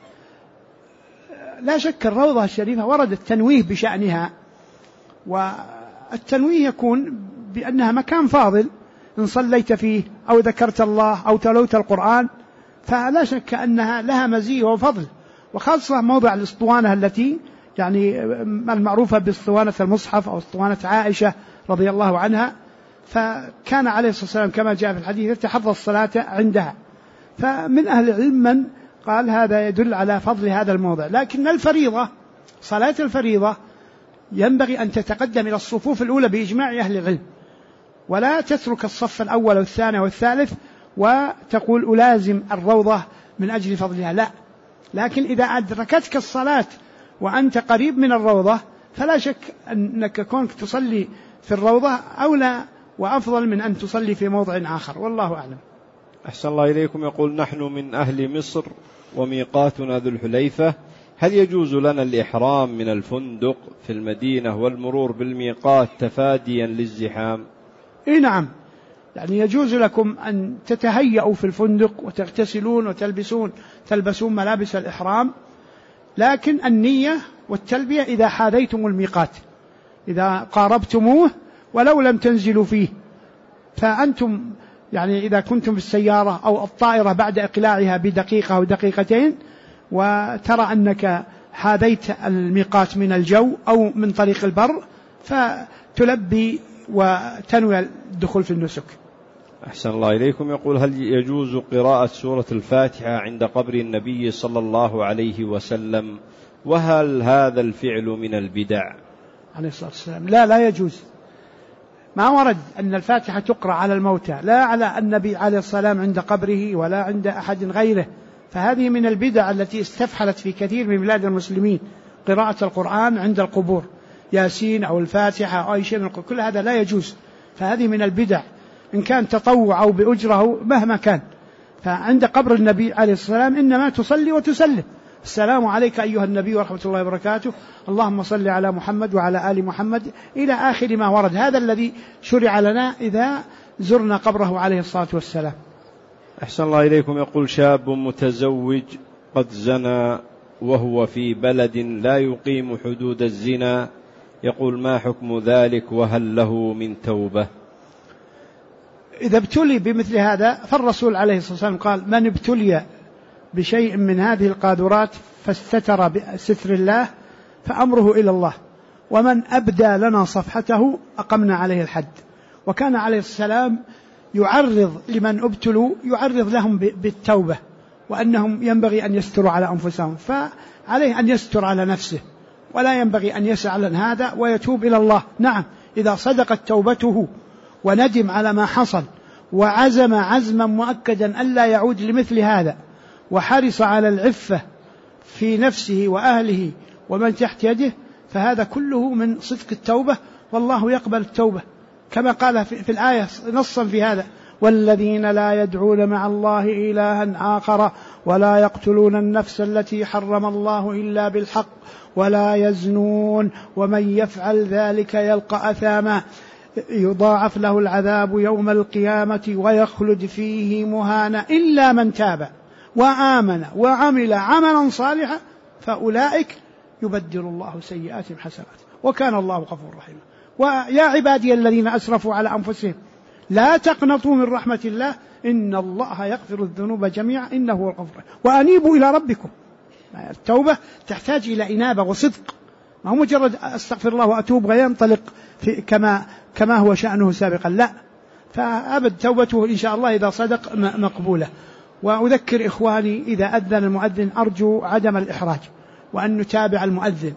لا شك الروضة الشريفة ورد التنويه بشأنها، والتنويه يكون بأنها مكان فاضل إن صليت فيه أو ذكرت الله أو تلوت القرآن، فلا شك أنها لها مزية وفضل، وخاصة موضع الاسطوانة التي يعني المعروفة باسطوانة المصحف أو اسطوانة عائشة رضي الله عنها، فكان عليه الصلاة والسلام كما جاء في الحديث يتحرى الصلاة عندها، فمن أهل العلم من قال هذا يدل على فضل هذا الموضع. لكن الفريضة، صلاة الفريضة ينبغي أن تتقدم إلى الصفوف الأولى بإجماع أهل العلم، ولا تترك الصف الأول والثاني والثالث وتقول ألازم الروضة من أجل فضلها، لا، لكن إذا أدركتك الصلاة وأنت قريب من الروضة فلا شك أنك كونك تصلي في الروضة أولى وأفضل من أن تصلي في موضع آخر، والله أعلم. أحسن الله إليكم. يقول: نحن من أهل مصر وميقاتنا ذو الحليفة، هل يجوز لنا الإحرام من الفندق في المدينة والمرور بالميقات تفاديا للزحام؟ إيه نعم، يعني يجوز لكم أن تتهيئوا في الفندق وتغتسلون تلبسون ملابس الإحرام، لكن النية والتلبية إذا حاذيتم الميقات، إذا قاربتموه ولو لم تنزلوا فيه، فأنتم يعني إذا كنتم في السيارة أو الطائرة بعد إقلاعها بدقيقة أو دقيقتين وترى أنك حاذيت الميقات من الجو أو من طريق البر فتلبي وتنوي الدخول في النسك. أحسن الله إليكم. يقول: هل يجوز قراءة سورة الفاتحة عند قبر النبي صلى الله عليه وسلم، وهل هذا الفعل من البدع؟ عليه الصلاة والسلام لا يجوز، ما ورد أن الفاتحة تقرأ على الموتى، لا على النبي عليه السلام عند قبره ولا عند أحد غيره، فهذه من البدع التي استفحلت في كثير من بلاد المسلمين، قراءة القرآن عند القبور، ياسين أو الفاتحة أو أي شيء من القرآن، كل هذا لا يجوز، فهذه من البدع إن كان تطوع أو بأجره مهما كان. فعند قبر النبي عليه السلام إنما تصلي وتسلم: السلام عليك أيها النبي ورحمة الله وبركاته، اللهم صل على محمد وعلى آل محمد، إلى آخر ما ورد. هذا الذي شرع لنا إذا زرنا قبره عليه الصلاة والسلام. أحسن الله إليكم. يقول: شاب متزوج قد زنى وهو في بلد لا يقيم حدود الزنا، يقول: ما حكم ذلك وهل له من توبة؟ إذا ابتلي بمثل هذا فالرسول عليه الصلاة والسلام قال: من ابتلي بشيء من هذه القاذورات فاستتر بستر الله فأمره إلى الله، ومن أبدى لنا صفحته أقمنا عليه الحد. وكان عليه السلام يعرض لمن ابتلوا، يعرض لهم بالتوبة، وأنهم ينبغي أن يستروا على أنفسهم، فعليه أن يستر على نفسه ولا ينبغي أن يسعى هذا ويتوب إلى الله. نعم، إذا صدقت توبته وندم على ما حصل وعزم عزما مؤكدا ألا يعود لمثل هذا، وحرص على العفة في نفسه وأهله ومن تحت يده، فهذا كله من صدق التوبة، والله يقبل التوبة كما قال في الآية نصا في هذا: والذين لا يدعون مع الله إلها آخر ولا يقتلون النفس التي حرم الله إلا بالحق ولا يزنون ومن يفعل ذلك يلقى أثاما يضاعف له العذاب يوم القيامة ويخلد فيه مهانا إلا من تاب وآمن وعمل عملا صالحا فأولئك يبدل الله سيئاتهم حسنات وكان الله غفورا رحيما. ويا عبادي الذين أسرفوا على أنفسهم لا تقنطوا من رحمة الله إن الله يغفر الذنوب جميعا إنه هو الغفور، وأنيبوا إلى ربكم. التوبة تحتاج إلى إنابة وصدق، ما هو مجرد أستغفر الله وأتوب وينطلق كما هو شأنه سابقا، لا، فأبد توبته إن شاء الله إذا صدق مقبولة. وأذكر إخواني إذا أذن المؤذن أرجو عدم الإحراج، وأن نتابع المؤذن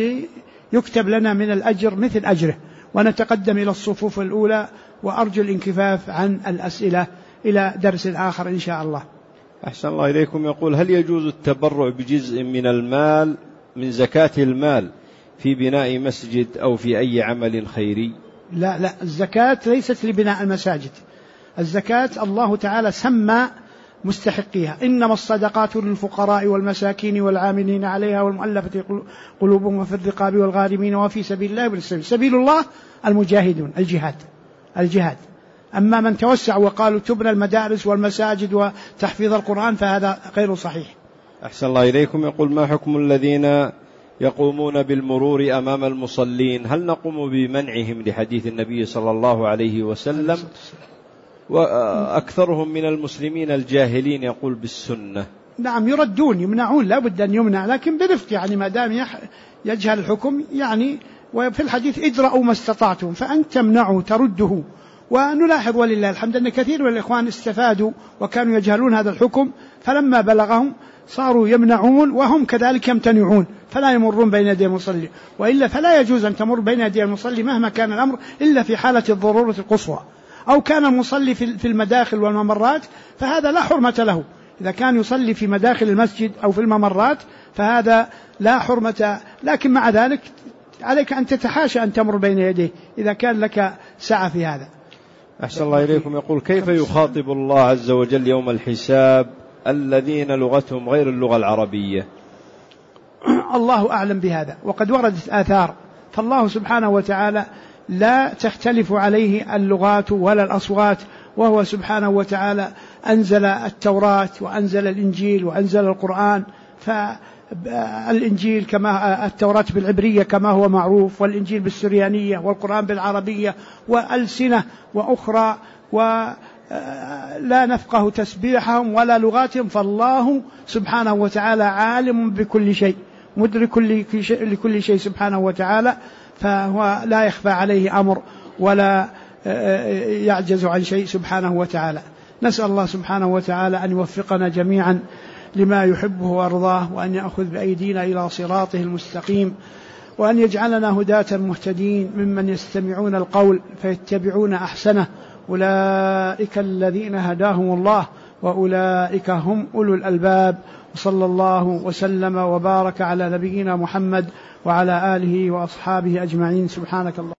ليكتب لنا من الأجر مثل أجره، ونتقدم إلى الصفوف الأولى، وأرجو الانكفاف عن الأسئلة إلى درس آخر إن شاء الله. أحسن الله إليكم. يقول: هل يجوز التبرع بجزء من المال من زكاة المال في بناء مسجد أو في أي عمل خيري؟ لا، الزكاة ليست لبناء المساجد، الزكاة الله تعالى سمى مستحقيها: إنما الصدقات للفقراء والمساكين والعاملين عليها والمؤلفة قلوبهم وفي الرقاب والغارمين وفي سبيل الله والسبيل. سبيل الله المجاهدون، الجهاد. أما من توسع وقالوا تبنى المدارس والمساجد وتحفيظ القرآن فهذا غير صحيح. أحسن الله إليكم. يقول: ما حكم الذين يقومون بالمرور أمام المصلين؟ هل نقوم بمنعهم لحديث النبي صلى الله عليه وسلم؟ وأكثرهم من المسلمين الجاهلين يقول بالسنة. نعم، يردون يمنعون، لا بد أن يمنع، لكن برفق، يعني ما دام يجهل الحكم، يعني وفي الحديث ادرأوا ما استطعتم، فأن تمنعوا ترده. ونلاحظ ولله الحمد أن كثير من الإخوان استفادوا وكانوا يجهلون هذا الحكم، فلما بلغهم صاروا يمنعون وهم كذلك يمتنعون، فلا يمرون بين يدي المصلي، وإلا فلا يجوز أن تمر بين يدي المصلي مهما كان الأمر إلا في حالة الضرورة القصوى، أو كان المصلي في المداخل والممرات فهذا لا حرمة له، إذا كان يصلي في مداخل المسجد أو في الممرات فهذا لا حرمة، لكن مع ذلك عليك أن تتحاشى أن تمر بين يديه إذا كان لك سعة في هذا. أحسن الله إليكم. يقول: كيف يخاطب الله عز وجل يوم الحساب الذين لغتهم غير اللغة العربية؟ الله أعلم بهذا، وقد وردت آثار، فالله سبحانه وتعالى لا تختلف عليه اللغات ولا الأصوات، وهو سبحانه وتعالى أنزل التوراة وأنزل الإنجيل وأنزل القرآن، فالإنجيل كما التوراة بالعبرية كما هو معروف، والإنجيل بالسريانية، والقرآن بالعربية، وألسنة وأخرى ولا نفقه تسبيحهم ولا لغاتهم، فالله سبحانه وتعالى عالم بكل شيء، مدرك لكل شيء سبحانه وتعالى، فهو لا يخفى عليه أمر ولا يعجز عن شيء سبحانه وتعالى. نسأل الله سبحانه وتعالى أن يوفقنا جميعا لما يحبه وأرضاه، وأن يأخذ بأيدينا إلى صراطه المستقيم، وأن يجعلنا هداة مهتدين ممن يستمعون القول فيتبعون أحسنه، أولئك الذين هداهم الله وأولئك هم أولو الألباب. وصلى الله وسلم وبارك على نبينا محمد وعلى آله وأصحابه أجمعين. سبحانك الله.